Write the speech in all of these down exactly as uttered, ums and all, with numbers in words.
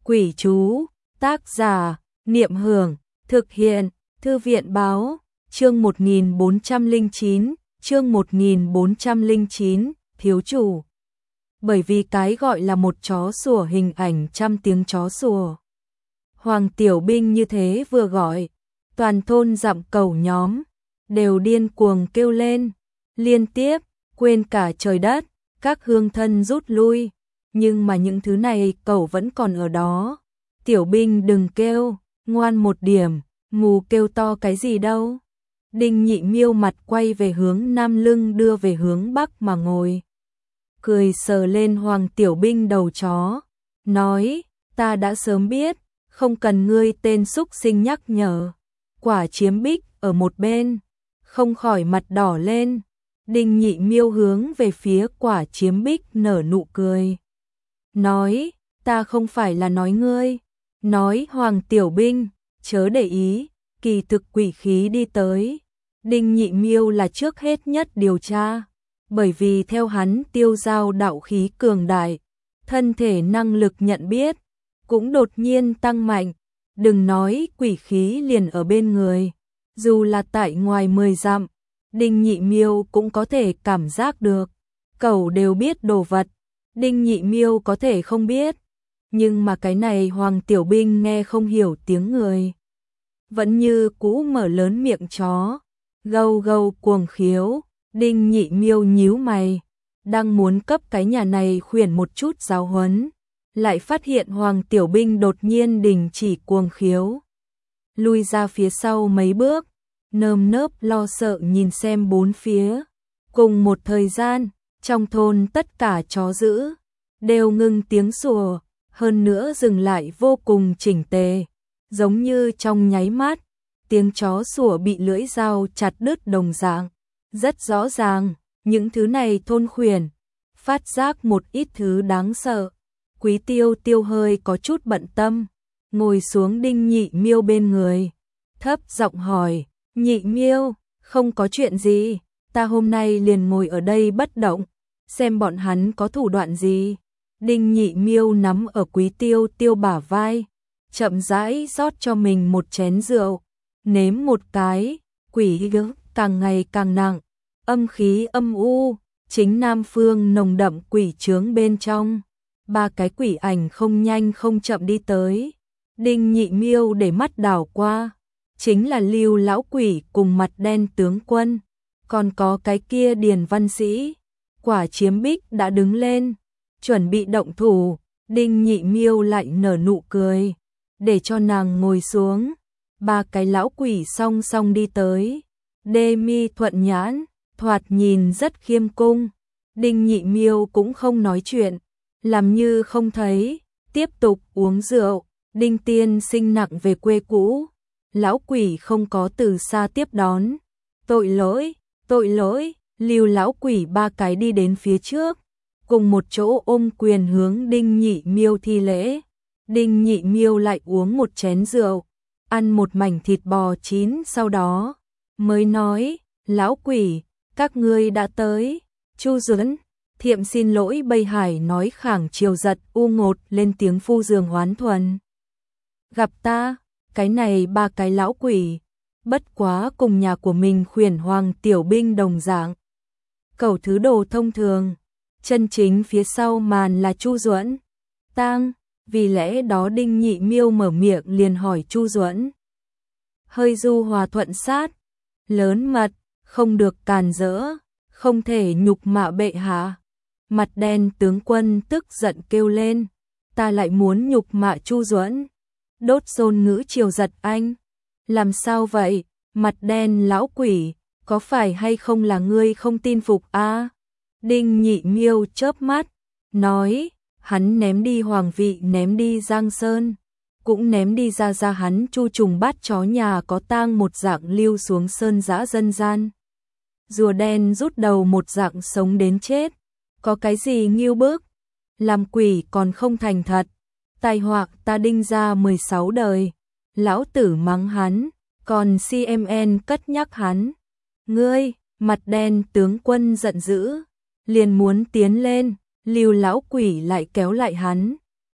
Quỷ chú, tác giả, Niệm Hưởng, thực hiện, Thư viện báo, chương một nghìn bốn trăm lẻ chín, chương một nghìn bốn trăm lẻ chín, thiếu chủ. Bởi vì cái gọi là một chó sủa hình ảnh trăm tiếng chó sủa. Hoàng Tiểu Binh như thế vừa gọi, toàn thôn dặm cẩu nhóm, đều điên cuồng kêu lên, liên tiếp, quên cả trời đất, các hương thân rút lui. Nhưng mà những thứ này cậu vẫn còn ở đó. Tiểu Binh đừng kêu, ngoan một điểm, mù kêu to cái gì đâu. Đinh Nhị Miêu mặt quay về hướng nam, lưng đưa về hướng bắc mà ngồi. Cười sờ lên Hoàng Tiểu Binh đầu chó, nói, ta đã sớm biết, không cần ngươi tên xúc sinh nhắc nhở. Quả Chiếm Bích ở một bên, không khỏi mặt đỏ lên. Đinh Nhị Miêu hướng về phía Quả Chiếm Bích nở nụ cười. Nói, ta không phải là nói ngươi, nói Hoàng Tiểu Binh, chớ để ý, kỳ thực quỷ khí đi tới. Đinh Nhị Miêu là trước hết nhất điều tra, bởi vì theo hắn tiêu giao đạo khí cường đại, thân thể năng lực nhận biết, cũng đột nhiên tăng mạnh, đừng nói quỷ khí liền ở bên người, dù là tại ngoài mười dặm, Đinh Nhị Miêu cũng có thể cảm giác được, cẩu đều biết đồ vật. Đinh Nhị Miêu có thể không biết, nhưng mà cái này Hoàng Tiểu Binh nghe không hiểu tiếng người. Vẫn như cũ mở lớn miệng chó, gâu gâu cuồng khiếu. Đinh Nhị Miêu nhíu mày, đang muốn cấp cái nhà này khuyển một chút giáo huấn, lại phát hiện Hoàng Tiểu Binh đột nhiên đình chỉ cuồng khiếu. Lui ra phía sau mấy bước, nơm nớp lo sợ nhìn xem bốn phía. Cùng một thời gian, trong thôn tất cả chó dữ đều ngưng tiếng sủa, hơn nữa dừng lại vô cùng chỉnh tề, giống như trong nháy mắt, tiếng chó sủa bị lưỡi dao chặt đứt đồng dạng. Rất rõ ràng, những thứ này thôn khuyển phát giác một ít thứ đáng sợ. Quý Tiêu Tiêu hơi có chút bận tâm, ngồi xuống Đinh Nhị Miêu bên người, thấp giọng hỏi, Nhị Miêu, không có chuyện gì, ta hôm nay liền ngồi ở đây bất động, xem bọn hắn có thủ đoạn gì. Đinh Nhị Miêu nắm ở Quý Tiêu Tiêu bả vai, chậm rãi rót cho mình một chén rượu, nếm một cái, quỷ gớm càng ngày càng nặng, âm khí âm u, chính nam phương nồng đậm quỷ chướng bên trong. Ba cái quỷ ảnh không nhanh không chậm đi tới. Đinh Nhị Miêu để mắt đảo qua, chính là Lưu lão quỷ cùng Mặt Đen tướng quân, còn có cái kia Điền văn sĩ. Quả Chiếm Bích đã đứng lên, chuẩn bị động thủ. Đinh Nhị Miêu lại nở nụ cười, để cho nàng ngồi xuống. Ba cái lão quỷ song song đi tới. Đê mi thuận nhãn, thoạt nhìn rất khiêm cung. Đinh Nhị Miêu cũng không nói chuyện, làm như không thấy, tiếp tục uống rượu. Đinh tiên sinh nặng về quê cũ, lão quỷ không có từ xa tiếp đón. Tội lỗi, tội lỗi. Lưu lão quỷ ba cái đi đến phía trước, cùng một chỗ ôm quyền hướng Đinh Nhị Miêu thi lễ. Đinh Nhị Miêu lại uống một chén rượu, ăn một mảnh thịt bò chín, sau đó mới nói, lão quỷ, các ngươi đã tới. Chu Duẫn, thiệm xin lỗi. Bầy Hải nói khẳng chiều giật u ngột lên tiếng phu giường oán thuần. Gặp ta, cái này ba cái lão quỷ, bất quá cùng nhà của mình khuyển Hoàng Tiểu Binh đồng dạng. Cẩu thứ đồ thông thường, chân chính phía sau màn là Chu Duẫn. Tang, vì lẽ đó Đinh Nhị Miêu mở miệng liền hỏi Chu Duẫn. Hơi du hòa thuận sát, lớn mật, không được càn rỡ, không thể nhục mạ bệ hạ. Mặt Đen tướng quân tức giận kêu lên, ta lại muốn nhục mạ Chu Duẫn. Đốt Dôn ngữ chiều giật anh, làm sao vậy? Mặt Đen lão quỷ, có phải hay không là ngươi không tin phục a? À? Đinh Nhị Miêu chớp mắt, nói, hắn ném đi hoàng vị, ném đi Giang Sơn, cũng ném đi ra ra hắn Chu trùng bát chó nhà có tang một dạng lưu xuống sơn dã dân gian. Rùa đen rút đầu một dạng sống đến chết, có cái gì nghiêu bức, làm quỷ còn không thành thật. Tai họa ta Đinh ra mười sáu đời, lão tử mắng hắn, còn xê em en cất nhắc hắn. Ngươi, Mặt Đen tướng quân giận dữ, liền muốn tiến lên, Lưu lão quỷ lại kéo lại hắn.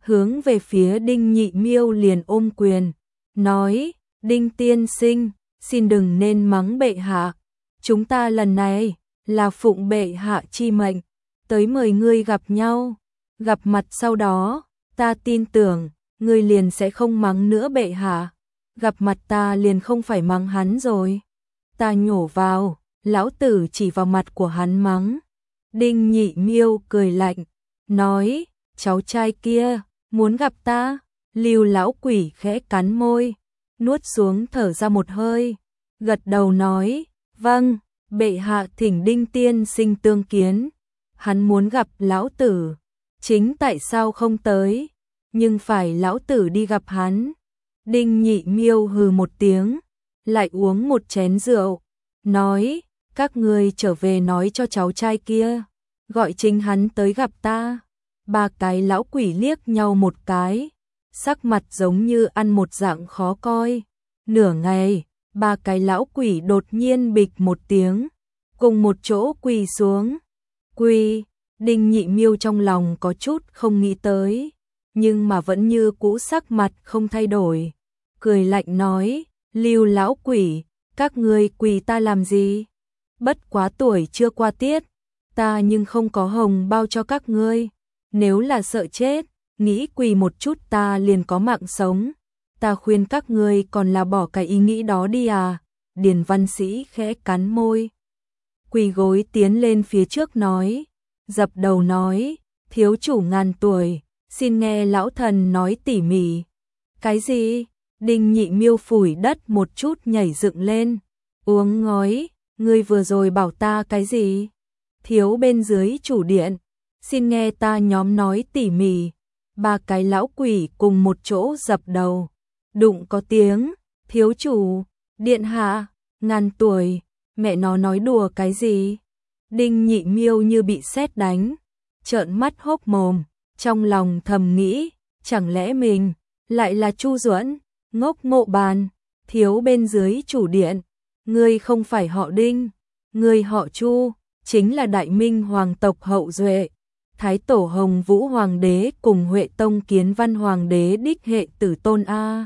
hướng về phía Đinh Nhị Miêu liền ôm quyền, nói, Đinh tiên sinh, xin đừng nên mắng bệ hạ, chúng ta lần này là phụng bệ hạ chi mệnh, tới mời ngươi gặp nhau, gặp mặt sau đó, ta tin tưởng, ngươi liền sẽ không mắng nữa bệ hạ, gặp mặt ta liền không phải mắng hắn rồi. Ta nhổ vào, lão tử chỉ vào mặt của hắn mắng. Đinh Nhị Miêu cười lạnh, nói, cháu trai kia, muốn gặp ta, Lưu lão quỷ khẽ cắn môi, nuốt xuống thở ra một hơi, gật đầu nói, vâng, bệ hạ thỉnh Đinh tiên sinh tương kiến, hắn muốn gặp lão tử, chính tại sao không tới, nhưng phải lão tử đi gặp hắn. Đinh Nhị Miêu hừ một tiếng, lại uống một chén rượu, nói, các ngươi trở về nói cho cháu trai kia, gọi chính hắn tới gặp ta. Ba cái lão quỷ liếc nhau một cái, sắc mặt giống như ăn một dạng khó coi. Nửa ngày, ba cái lão quỷ đột nhiên bịch một tiếng, cùng một chỗ quỳ xuống. Quỳ, Đinh Nhị Miêu trong lòng có chút không nghĩ tới, nhưng mà vẫn như cũ sắc mặt không thay đổi. Cười lạnh nói, Lưu lão quỷ, các ngươi quỳ ta làm gì? Bất quá tuổi chưa qua tiết, ta nhưng không có hồng bao cho các ngươi. Nếu là sợ chết, nghĩ quỳ một chút ta liền có mạng sống. Ta khuyên các ngươi còn là bỏ cái ý nghĩ đó đi à. Điền Văn Sĩ khẽ cắn môi, quỳ gối tiến lên phía trước nói, dập đầu nói, thiếu chủ ngàn tuổi, xin nghe lão thần nói tỉ mỉ. Cái gì? Đinh Nhị Miêu phủi đất một chút nhảy dựng lên, uống ngói, ngươi vừa rồi bảo ta cái gì? Thiếu bên dưới chủ điện, xin nghe ta nhóm nói tỉ mỉ. Ba cái lão quỷ cùng một chỗ dập đầu, đụng có tiếng, thiếu chủ, điện hạ, ngàn tuổi, mẹ nó nói đùa cái gì? Đinh Nhị Miêu như bị sét đánh, trợn mắt hốc mồm, trong lòng thầm nghĩ, chẳng lẽ mình lại là Chu Duẫn? Ngốc Mộ Bàn, thiếu bên dưới chủ điện, ngươi không phải họ Đinh, ngươi họ Chu, chính là Đại Minh hoàng tộc hậu duệ, Thái tổ Hồng Vũ hoàng đế cùng Huệ tông Kiến Văn hoàng đế đích hệ tử tôn a.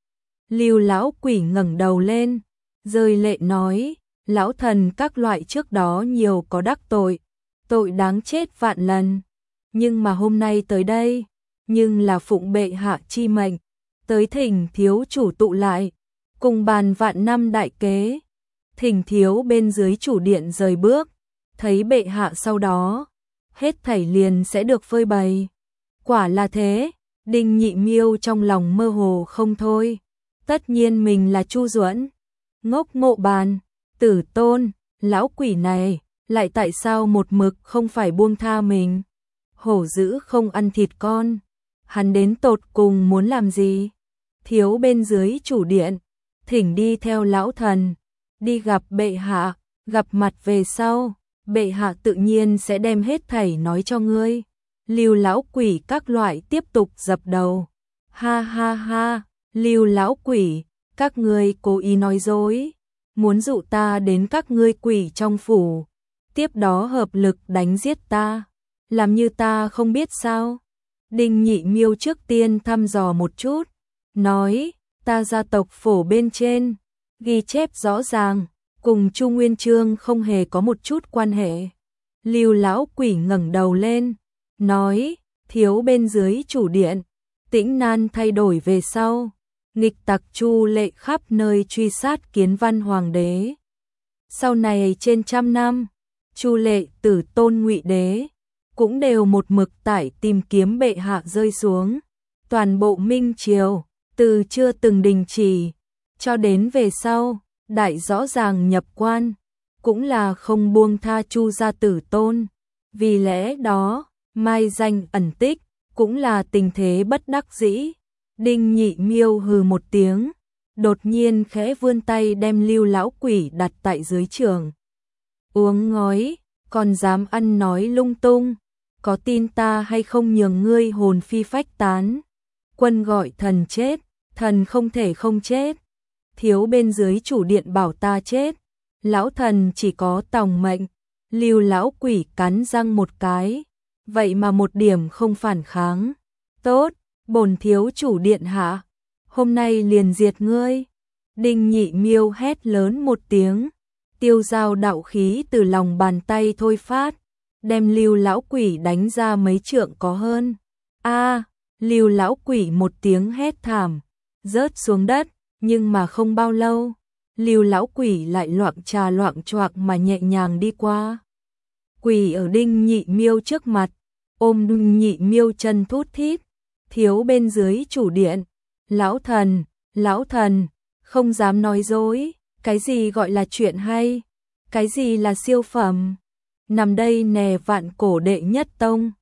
Lưu lão quỷ ngẩng đầu lên, rơi lệ nói, lão thần các loại trước đó nhiều có đắc tội, tội đáng chết vạn lần, nhưng mà hôm nay tới đây, nhưng là phụng bệ hạ chi mệnh, tới thỉnh thiếu chủ tụ lại, cùng bàn vạn năm đại kế. Thỉnh thiếu bên dưới chủ điện rời bước, thấy bệ hạ sau đó, hết thảy liền sẽ được phơi bày. Quả là thế, Đinh Nhị Miêu trong lòng mơ hồ không thôi. Tất nhiên mình là Chu Duẫn. Ngốc Mộ Bàn, tử tôn, lão quỷ này, lại tại sao một mực không phải buông tha mình? Hổ dữ không ăn thịt con, hắn đến tột cùng muốn làm gì? Thiếu bên dưới chủ điện, thỉnh đi theo lão thần, đi gặp bệ hạ, gặp mặt về sau, bệ hạ tự nhiên sẽ đem hết thảy nói cho ngươi. Lưu lão quỷ các loại tiếp tục dập đầu. Ha ha ha, Lưu lão quỷ, các ngươi cố ý nói dối, muốn dụ ta đến các ngươi quỷ trong phủ, tiếp đó hợp lực đánh giết ta, làm như ta không biết sao? Đinh Nhị Miêu trước tiên thăm dò một chút, nói, ta gia tộc phổ bên trên, ghi chép rõ ràng, cùng Chu Nguyên Chương không hề có một chút quan hệ. Lưu lão quỷ ngẩng đầu lên, nói, thiếu bên dưới chủ điện, Tĩnh Nan thay đổi về sau, nghịch tặc Chu Lệ khắp nơi truy sát Kiến Văn hoàng đế. Sau này trên trăm năm, Chu Lệ tử tôn Ngụy đế cũng đều một mực tải tìm kiếm bệ hạ rơi xuống. Toàn bộ Minh triều từ chưa từng đình chỉ, cho đến về sau, đại rõ ràng nhập quan, cũng là không buông tha Chu gia tử tôn. Vì lẽ đó, mai danh ẩn tích, cũng là tình thế bất đắc dĩ. Đinh Nhị Miêu hừ một tiếng, đột nhiên khẽ vươn tay đem Lưu lão quỷ đặt tại dưới trường. Uống ngói, còn dám ăn nói lung tung, có tin ta hay không nhường ngươi hồn phi phách tán? Quân gọi thần chết, thần không thể không chết. Thiếu bên dưới chủ điện bảo ta chết, lão thần chỉ có tòng mệnh. Lưu lão quỷ cắn răng một cái, vậy mà một điểm không phản kháng. Tốt, Bổn thiếu chủ điện hạ, hôm nay liền diệt ngươi. Đinh Nhị Miêu hét lớn một tiếng, tiêu giao đạo khí từ lòng bàn tay thôi phát, đem Lưu lão quỷ đánh ra mấy trượng có hơn. A, Lưu lão quỷ một tiếng hét thảm, rớt xuống đất, nhưng mà không bao lâu, Lưu lão quỷ lại loạng trà loạng choạc mà nhẹ nhàng đi qua. Quỷ ở Đinh Nhị Miêu trước mặt, ôm Đinh Nhị Miêu chân thút thít, thiếu bên dưới chủ điện, lão thần, lão thần, không dám nói dối, cái gì gọi là chuyện hay, cái gì là siêu phẩm, nằm đây nè vạn cổ đệ nhất tông.